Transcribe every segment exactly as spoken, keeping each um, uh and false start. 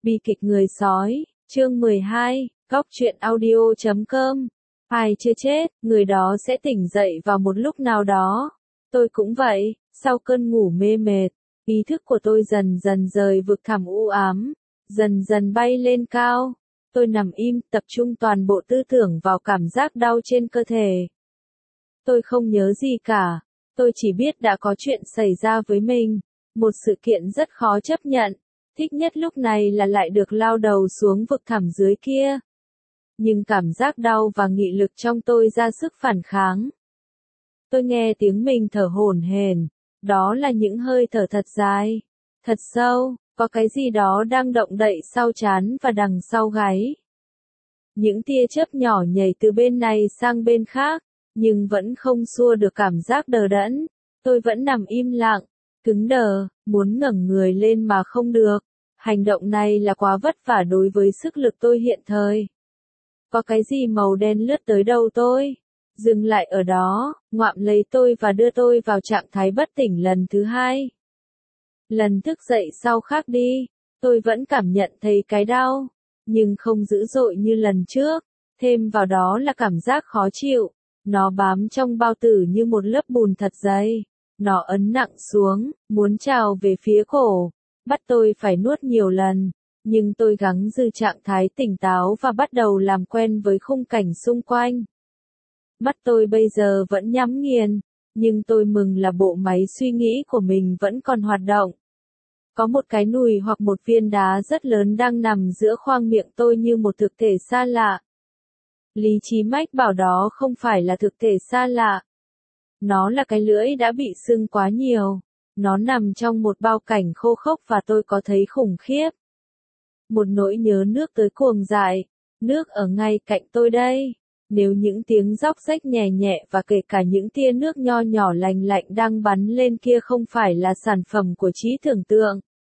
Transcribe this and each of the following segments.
Bi kịch người sói, chương mười hai, góc truyện audio chấm com. Ai chưa chết, người đó sẽ tỉnh dậy vào một lúc nào đó. Tôi cũng vậy, sau cơn ngủ mê mệt, ý thức của tôi dần dần rời vực thẳm u ám, dần dần bay lên cao. Tôi nằm im, tập trung toàn bộ tư tưởng vào cảm giác đau trên cơ thể. Tôi không nhớ gì cả, tôi chỉ biết đã có chuyện xảy ra với mình, một sự kiện rất khó chấp nhận. Thích nhất lúc này là lại được lao đầu xuống vực thẳm dưới kia. Nhưng cảm giác đau và nghị lực trong tôi ra sức phản kháng. Tôi nghe tiếng mình thở hổn hển, đó là những hơi thở thật dài, thật sâu, có cái gì đó đang động đậy sau trán và đằng sau gáy. Những tia chớp nhỏ nhảy từ bên này sang bên khác, nhưng vẫn không xua được cảm giác đờ đẫn. Tôi vẫn nằm im lặng, cứng đờ, muốn ngẩng người lên mà không được. Hành động này là quá vất vả đối với sức lực tôi hiện thời. Có cái gì màu đen lướt tới đầu tôi, dừng lại ở đó, ngoạm lấy tôi và đưa tôi vào trạng thái bất tỉnh lần thứ hai. Lần thức dậy sau khác đi, tôi vẫn cảm nhận thấy cái đau, nhưng không dữ dội như lần trước. Thêm vào đó là cảm giác khó chịu, nó bám trong bao tử như một lớp bùn thật dày. Nó ấn nặng xuống, muốn trào về phía cổ, bắt tôi phải nuốt nhiều lần, nhưng tôi gắng giữ trạng thái tỉnh táo và bắt đầu làm quen với khung cảnh xung quanh. Mắt tôi bây giờ vẫn nhắm nghiền, nhưng tôi mừng là bộ máy suy nghĩ của mình vẫn còn hoạt động. Có một cái nùi hoặc một viên đá rất lớn đang nằm giữa khoang miệng tôi như một thực thể xa lạ. Lý trí mách bảo đó không phải là thực thể xa lạ. Nó là cái lưỡi đã bị sưng quá nhiều. Nó nằm trong một bao cảnh khô khốc và tôi có thấy khủng khiếp. Một nỗi nhớ nước tới cuồng dại. Nước ở ngay cạnh tôi đây. Nếu những tiếng róc rách nhẹ nhẹ và kể cả những tia nước nho nhỏ lành lạnh đang bắn lên kia không phải là sản phẩm của trí tưởng tượng.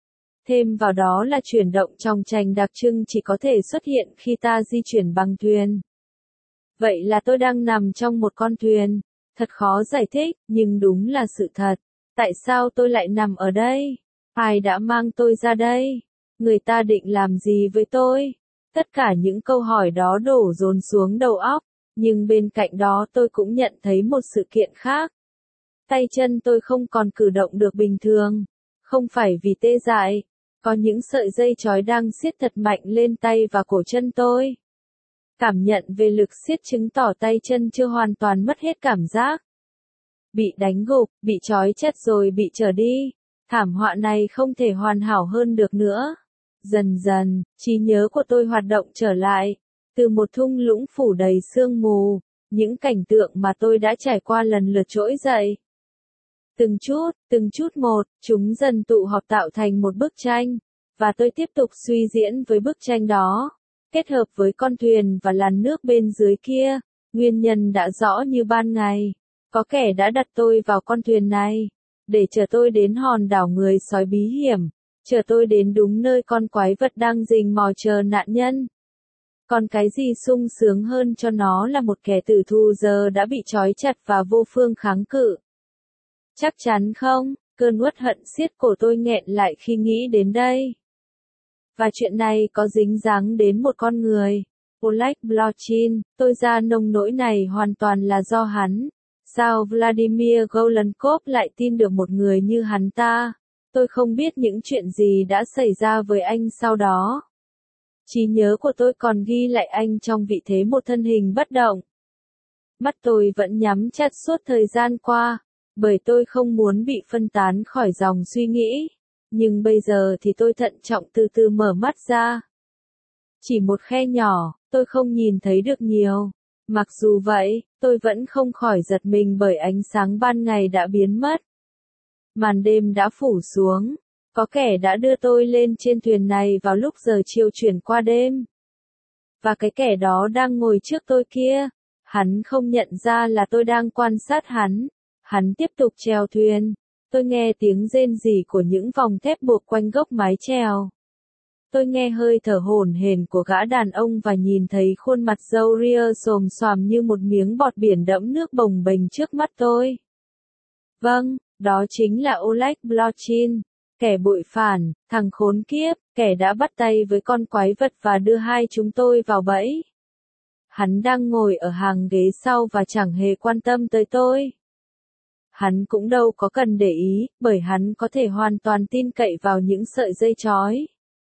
Thêm vào đó là chuyển động trong tranh đặc trưng chỉ có thể xuất hiện khi ta di chuyển bằng thuyền. Vậy là tôi đang nằm trong một con thuyền. Thật khó giải thích, nhưng đúng là sự thật. Tại sao tôi lại nằm ở đây? Ai đã mang tôi ra đây? Người ta định làm gì với tôi? Tất cả những câu hỏi đó đổ dồn xuống đầu óc, nhưng bên cạnh đó tôi cũng nhận thấy một sự kiện khác. Tay chân tôi không còn cử động được bình thường. Không phải vì tê dại. Có những sợi dây trói đang siết thật mạnh lên tay và cổ chân tôi. Cảm nhận về lực siết chứng tỏ tay chân chưa hoàn toàn mất hết cảm giác. Bị đánh gục, bị trói chặt rồi bị trở đi. Thảm họa này không thể hoàn hảo hơn được nữa. Dần dần, trí nhớ của tôi hoạt động trở lại. Từ một thung lũng phủ đầy sương mù, những cảnh tượng mà tôi đã trải qua lần lượt trỗi dậy. Từng chút, từng chút một, chúng dần tụ họp tạo thành một bức tranh. Và tôi tiếp tục suy diễn với bức tranh đó. Kết hợp với con thuyền và làn nước bên dưới kia, nguyên nhân đã rõ như ban ngày. Có kẻ đã đặt tôi vào con thuyền này, để chở tôi đến hòn đảo người sói bí hiểm, chở tôi đến đúng nơi con quái vật đang rình mò chờ nạn nhân. Còn cái gì sung sướng hơn cho nó là một kẻ tử thù giờ đã bị trói chặt và vô phương kháng cự. Chắc chắn không, cơn uất hận xiết cổ tôi nghẹn lại khi nghĩ đến đây. Và chuyện này có dính dáng đến một con người, Oleg Blochin. Tôi ra nông nỗi này hoàn toàn là do hắn. Sao Vladimir Golonkov lại tin được một người như hắn ta? Tôi không biết những chuyện gì đã xảy ra với anh sau đó. Trí nhớ của tôi còn ghi lại anh trong vị thế một thân hình bất động. Mắt tôi vẫn nhắm chặt suốt thời gian qua, bởi tôi không muốn bị phân tán khỏi dòng suy nghĩ. Nhưng bây giờ thì tôi thận trọng từ từ mở mắt ra. Chỉ một khe nhỏ, tôi không nhìn thấy được nhiều. Mặc dù vậy, tôi vẫn không khỏi giật mình bởi ánh sáng ban ngày đã biến mất. Màn đêm đã phủ xuống. Có kẻ đã đưa tôi lên trên thuyền này vào lúc giờ chiều chuyển qua đêm. Và cái kẻ đó đang ngồi trước tôi kia. Hắn không nhận ra là tôi đang quan sát hắn. Hắn tiếp tục chèo thuyền. Tôi nghe tiếng rên rỉ của những vòng thép buộc quanh gốc mái chèo. Tôi nghe hơi thở hổn hển của gã đàn ông và nhìn thấy khuôn mặt râu ria xồm xoàm như một miếng bọt biển đẫm nước bồng bềnh trước mắt tôi. Vâng, đó chính là Oleg Blochin. kẻ bội phản, thằng khốn kiếp, kẻ đã bắt tay với con quái vật và đưa hai chúng tôi vào bẫy. Hắn đang ngồi ở hàng ghế sau và chẳng hề quan tâm tới tôi. Hắn cũng đâu có cần để ý, bởi hắn có thể hoàn toàn tin cậy vào những sợi dây chói.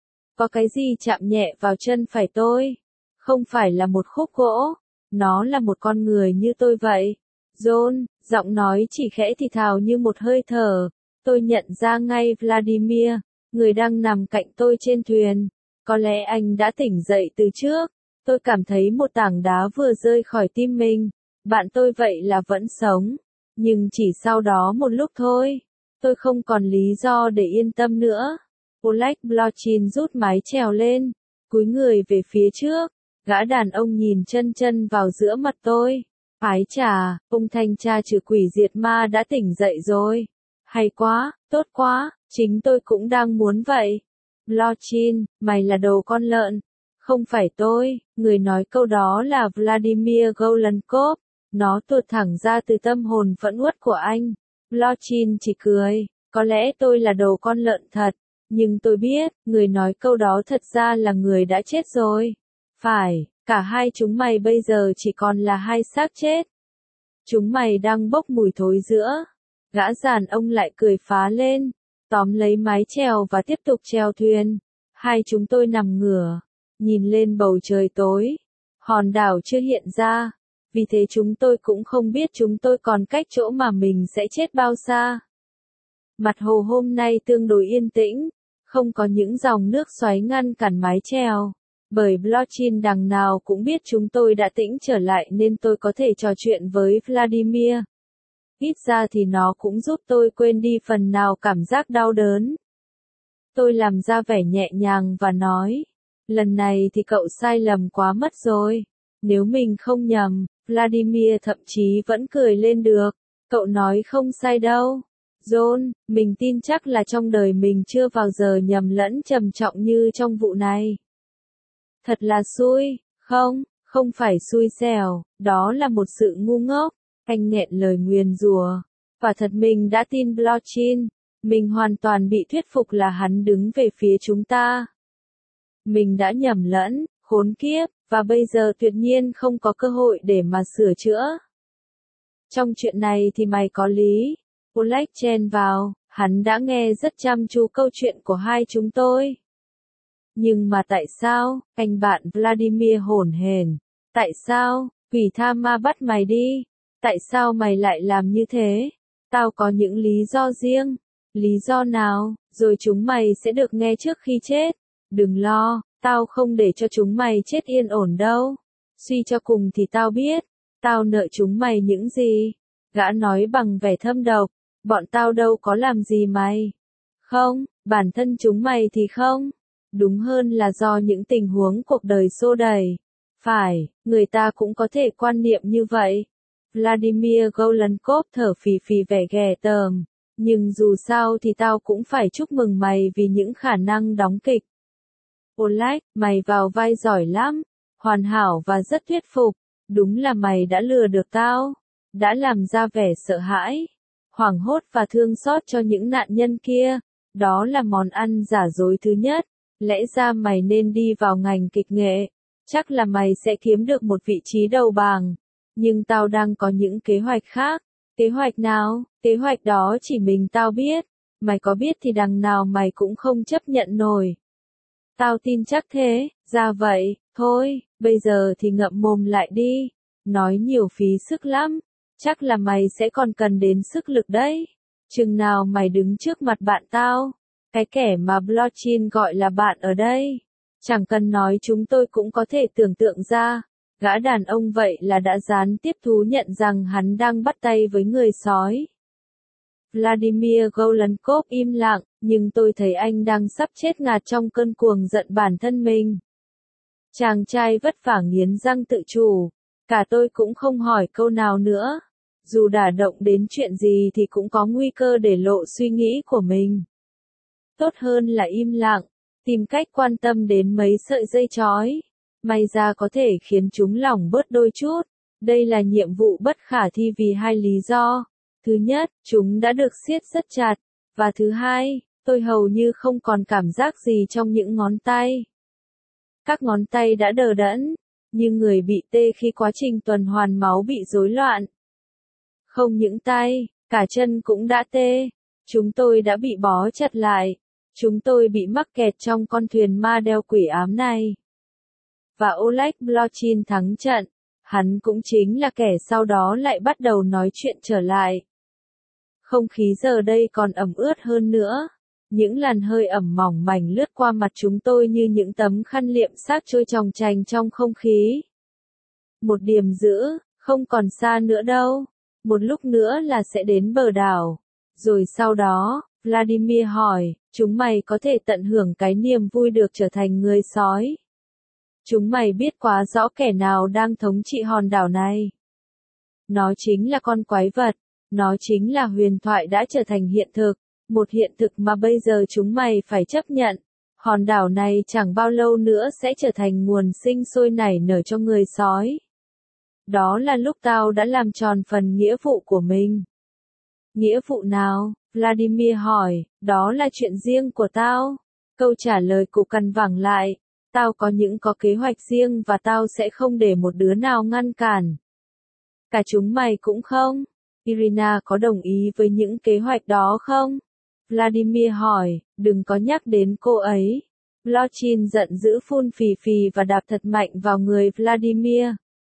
Có cái gì chạm nhẹ vào chân phải tôi? Không phải là một khúc gỗ, nó là một con người như tôi vậy. John, giọng nói chỉ khẽ thì thào như một hơi thở. Tôi nhận ra ngay Vladimir, người đang nằm cạnh tôi trên thuyền. Có lẽ anh đã tỉnh dậy từ trước. Tôi cảm thấy một tảng đá vừa rơi khỏi tim mình. Bạn tôi vậy là vẫn sống. Nhưng chỉ sau đó một lúc thôi. Tôi không còn lý do để yên tâm nữa. Oleg Blochin rút mái chèo lên, cúi người về phía trước. Gã đàn ông nhìn chân chân vào giữa mặt tôi. Ái chà, ông thanh tra trừ quỷ diệt ma đã tỉnh dậy rồi. Hay quá, tốt quá, chính tôi cũng đang muốn vậy. Blochin, mày là đồ con lợn. Không phải tôi, người nói câu đó là Vladimir Golankov. Nó tuột thẳng ra từ tâm hồn phẫn uất của anh. Blochin chỉ cười, có lẽ tôi là đồ con lợn thật. Nhưng tôi biết, người nói câu đó thật ra là người đã chết rồi. Phải, cả hai chúng mày bây giờ chỉ còn là hai xác chết. Chúng mày đang bốc mùi thối giữa. Gã giàn ông lại cười phá lên, tóm lấy mái chèo và tiếp tục chèo thuyền. Hai chúng tôi nằm ngửa, nhìn lên bầu trời tối. Hòn đảo chưa hiện ra, vì thế chúng tôi cũng không biết chúng tôi còn cách chỗ mà mình sẽ chết bao xa. Mặt hồ hôm nay tương đối yên tĩnh, không có những dòng nước xoáy ngăn cản mái chèo. Bởi Blochin đằng nào cũng biết chúng tôi đã tĩnh trở lại nên tôi có thể trò chuyện với Vladimir. Ít ra thì nó cũng giúp tôi quên đi phần nào cảm giác đau đớn. Tôi làm ra vẻ nhẹ nhàng và nói, lần này thì cậu sai lầm quá mất rồi. Nếu mình không nhầm, Vladimir thậm chí vẫn cười lên được. Cậu nói không sai đâu. John, mình tin chắc là trong đời mình chưa bao giờ nhầm lẫn trầm trọng như trong vụ này. Thật là xui, không, không phải xui xẻo, đó là một sự ngu ngốc. Anh nghẹn lời nguyền rủa. Và thật mình đã tin Blochin. Mình hoàn toàn bị thuyết phục là hắn đứng về phía chúng ta. Mình đã nhầm lẫn, khốn kiếp, và bây giờ tuyệt nhiên không có cơ hội để mà sửa chữa. Trong chuyện này thì mày có lý. Oleg chen vào, hắn đã nghe rất chăm chú câu chuyện của hai chúng tôi. Nhưng mà tại sao, anh bạn Vladimir hổn hển, tại sao, quỷ tha ma bắt mày đi, tại sao mày lại làm như thế? Tao có những lý do riêng. Lý do nào, rồi chúng mày sẽ được nghe trước khi chết. Đừng lo, tao không để cho chúng mày chết yên ổn đâu. Suy cho cùng thì tao biết, tao nợ chúng mày những gì. Gã nói bằng vẻ thâm độc, bọn tao đâu có làm gì mày. Không, bản thân chúng mày thì không. Đúng hơn là do những tình huống cuộc đời xô đẩy. Phải, người ta cũng có thể quan niệm như vậy. Vladimir Golankov thở phì phì vẻ ghẻ tởm. Nhưng dù sao thì tao cũng phải chúc mừng mày vì những khả năng đóng kịch. Oleg, mày vào vai giỏi lắm. Hoàn hảo và rất thuyết phục. Đúng là mày đã lừa được tao. Đã làm ra vẻ sợ hãi, hoảng hốt và thương xót cho những nạn nhân kia. Đó là món ăn giả dối thứ nhất. Lẽ ra mày nên đi vào ngành kịch nghệ. Chắc là mày sẽ kiếm được một vị trí đầu bảng. Nhưng tao đang có những kế hoạch khác. Kế hoạch nào? Kế hoạch đó chỉ mình tao biết. Mày có biết thì đằng nào mày cũng không chấp nhận nổi. Tao tin chắc thế. Ra vậy, thôi, bây giờ thì ngậm mồm lại đi. Nói nhiều phí sức lắm. Chắc là mày sẽ còn cần đến sức lực đấy. Chừng nào mày đứng trước mặt bạn tao. Cái kẻ mà Blochin gọi là bạn ở đây. Chẳng cần nói chúng tôi cũng có thể tưởng tượng ra. Gã đàn ông vậy là đã gián tiếp thú nhận rằng hắn đang bắt tay với người sói. Vladimir Golankov im lặng, nhưng tôi thấy anh đang sắp chết ngạt trong cơn cuồng giận bản thân mình. Chàng trai vất vả nghiến răng tự chủ. Cả tôi cũng không hỏi câu nào nữa. Dù đả động đến chuyện gì thì cũng có nguy cơ để lộ suy nghĩ của mình. Tốt hơn là im lặng, tìm cách quan tâm đến mấy sợi dây chói. May ra có thể khiến chúng lỏng bớt đôi chút. Đây là nhiệm vụ bất khả thi vì hai lý do. Thứ nhất, chúng đã được siết rất chặt. Và thứ hai, Tôi hầu như không còn cảm giác gì trong những ngón tay. Các ngón tay đã đờ đẫn, như người bị tê khi quá trình tuần hoàn máu bị rối loạn. Không những tay, cả chân cũng đã tê. Chúng tôi đã bị bó chặt lại. Chúng tôi bị mắc kẹt trong con thuyền ma đeo quỷ ám này. Và Oleg Blochin thắng trận. Hắn cũng chính là kẻ sau đó lại bắt đầu nói chuyện trở lại. Không khí giờ đây còn ẩm ướt hơn nữa. Những làn hơi ẩm mỏng mảnh lướt qua mặt chúng tôi như những tấm khăn liệm xác trôi chòng chành trong không khí. Một điểm giữ, không còn xa nữa đâu. Một lúc nữa là sẽ đến bờ đảo. Rồi sau đó, Vladimir hỏi, chúng mày có thể tận hưởng cái niềm vui được trở thành người sói. Chúng mày biết quá rõ kẻ nào đang thống trị hòn đảo này. Nó chính là con quái vật. Nó chính là huyền thoại đã trở thành hiện thực. Một hiện thực mà bây giờ chúng mày phải chấp nhận. Hòn đảo này chẳng bao lâu nữa sẽ trở thành nguồn sinh sôi nảy nở cho người sói. Đó là lúc tao đã làm tròn phần nghĩa vụ của mình. Nghĩa vụ nào? Vladimir hỏi, đó là chuyện riêng của tao. Câu trả lời cụ cằn vẳng lại. Tao có những có kế hoạch riêng và tao sẽ không để một đứa nào ngăn cản. Cả chúng mày cũng không? Irina có đồng ý với những kế hoạch đó không? Vladimir hỏi, đừng có nhắc đến cô ấy. Blochin giận dữ phun phì phì và đạp thật mạnh vào người Vladimir.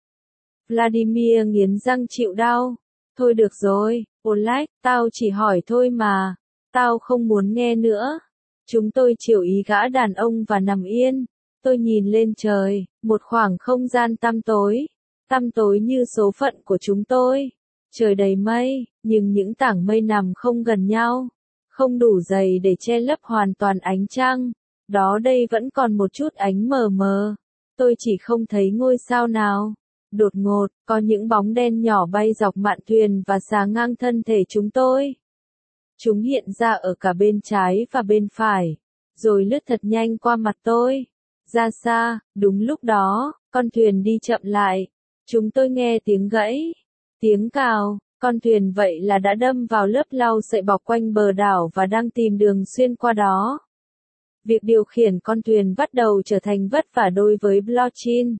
Vladimir nghiến răng chịu đau. Thôi được rồi, Oleg, tao chỉ hỏi thôi mà. Tao không muốn nghe nữa. Chúng tôi chiều ý gã đàn ông và nằm yên. Tôi nhìn lên trời, một khoảng không gian tăm tối. Tăm tối như số phận của chúng tôi. Trời đầy mây, nhưng những tảng mây nằm không gần nhau. Không đủ dày để che lấp hoàn toàn ánh trăng. Đó đây vẫn còn một chút ánh mờ mờ. Tôi chỉ không thấy ngôi sao nào. Đột ngột, có những bóng đen nhỏ bay dọc mạn thuyền và xà ngang thân thể chúng tôi. Chúng hiện ra ở cả bên trái và bên phải, rồi lướt thật nhanh qua mặt tôi. Ra xa, đúng lúc đó, con thuyền đi chậm lại. Chúng tôi nghe tiếng gãy, tiếng cào, con thuyền vậy là đã đâm vào lớp lau sậy bọc quanh bờ đảo và đang tìm đường xuyên qua đó. Việc điều khiển con thuyền bắt đầu trở thành vất vả đối với Blochin.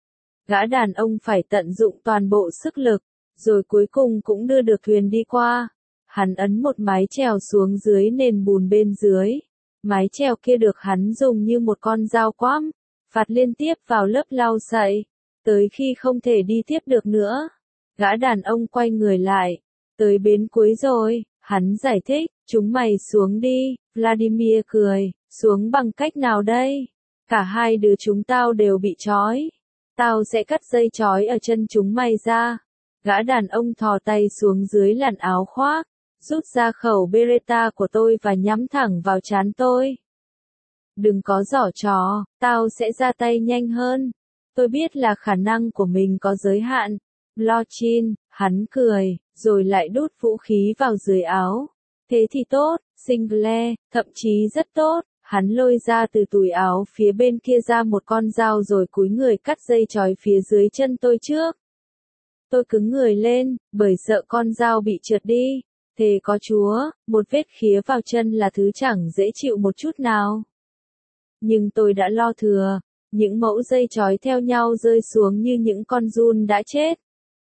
Gã đàn ông phải tận dụng toàn bộ sức lực, rồi cuối cùng cũng đưa được thuyền đi qua. Hắn ấn một mái chèo xuống dưới nền bùn bên dưới. Mái chèo kia được hắn dùng như một con dao quắm, phạt liên tiếp vào lớp lau sậy, tới khi không thể đi tiếp được nữa. Gã đàn ông quay người lại. Tới bến cuối rồi, hắn giải thích, chúng mày xuống đi. Vladimir cười, xuống bằng cách nào đây? Cả hai đứa chúng tao đều bị trói. Tao sẽ cắt dây trói ở chân chúng mày ra. Gã đàn ông thò tay xuống dưới làn áo khoác, rút ra khẩu Beretta của tôi và nhắm thẳng vào trán tôi. Đừng có giở trò, tao sẽ ra tay nhanh hơn. Tôi biết là khả năng của mình có giới hạn. Blochin, hắn cười, rồi lại đút vũ khí vào dưới áo. Thế thì tốt, Sinclair, thậm chí rất tốt. Hắn lôi ra từ túi áo phía bên kia ra một con dao rồi cúi người cắt dây trói phía dưới chân tôi trước. Tôi cứng người lên, bởi sợ con dao bị trượt đi. Thề có Chúa, một vết khía vào chân là thứ chẳng dễ chịu một chút nào. Nhưng tôi đã lo thừa, những mẫu dây trói theo nhau rơi xuống như những con giun đã chết.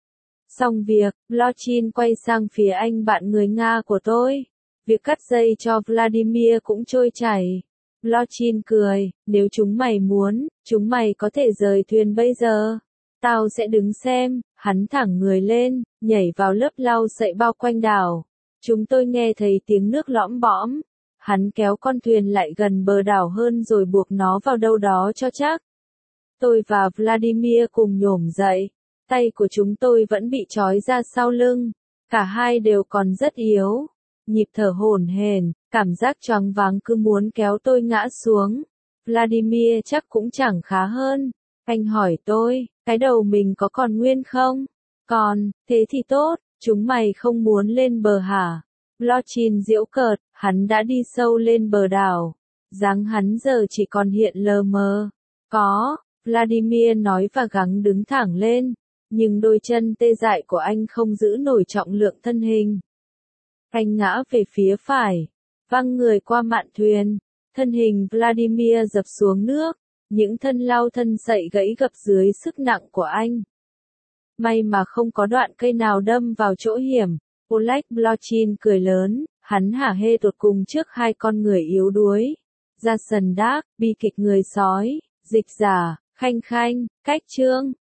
Xong việc, Blochin quay sang phía anh bạn người Nga của tôi. Việc cắt dây cho Vladimir cũng trôi chảy. Blochin cười, nếu chúng mày muốn, chúng mày có thể rời thuyền bây giờ. Tao sẽ đứng xem. Hắn thẳng người lên, nhảy vào lớp lau sậy bao quanh đảo. Chúng tôi nghe thấy tiếng nước lõm bõm. Hắn kéo con thuyền lại gần bờ đảo hơn rồi buộc nó vào đâu đó cho chắc. Tôi và Vladimir cùng nhổm dậy. Tay của chúng tôi vẫn bị trói ra sau lưng. Cả hai đều còn rất yếu. Nhịp thở hổn hển, cảm giác choáng váng cứ muốn kéo tôi ngã xuống. Vladimir chắc cũng chẳng khá hơn. Anh hỏi tôi, cái đầu mình có còn nguyên không? Còn, thế thì tốt, chúng mày không muốn lên bờ hả? Blochin giễu cợt, hắn đã đi sâu lên bờ đảo. Dáng hắn giờ chỉ còn hiện lờ mờ. Có, Vladimir nói và gắng đứng thẳng lên. Nhưng đôi chân tê dại của anh không giữ nổi trọng lượng thân hình. Anh ngã về phía phải. văng người qua mạn thuyền. Thân hình Vladimir dập xuống nước, những thân lau thân sậy gãy gập dưới sức nặng của anh. May mà không có đoạn cây nào đâm vào chỗ hiểm. Oleg Blochin cười lớn, hắn hả hê tột cùng trước hai con người yếu đuối. Jason Dark, bi kịch người sói, dịch giả, Khanh Khanh, Cách Chương.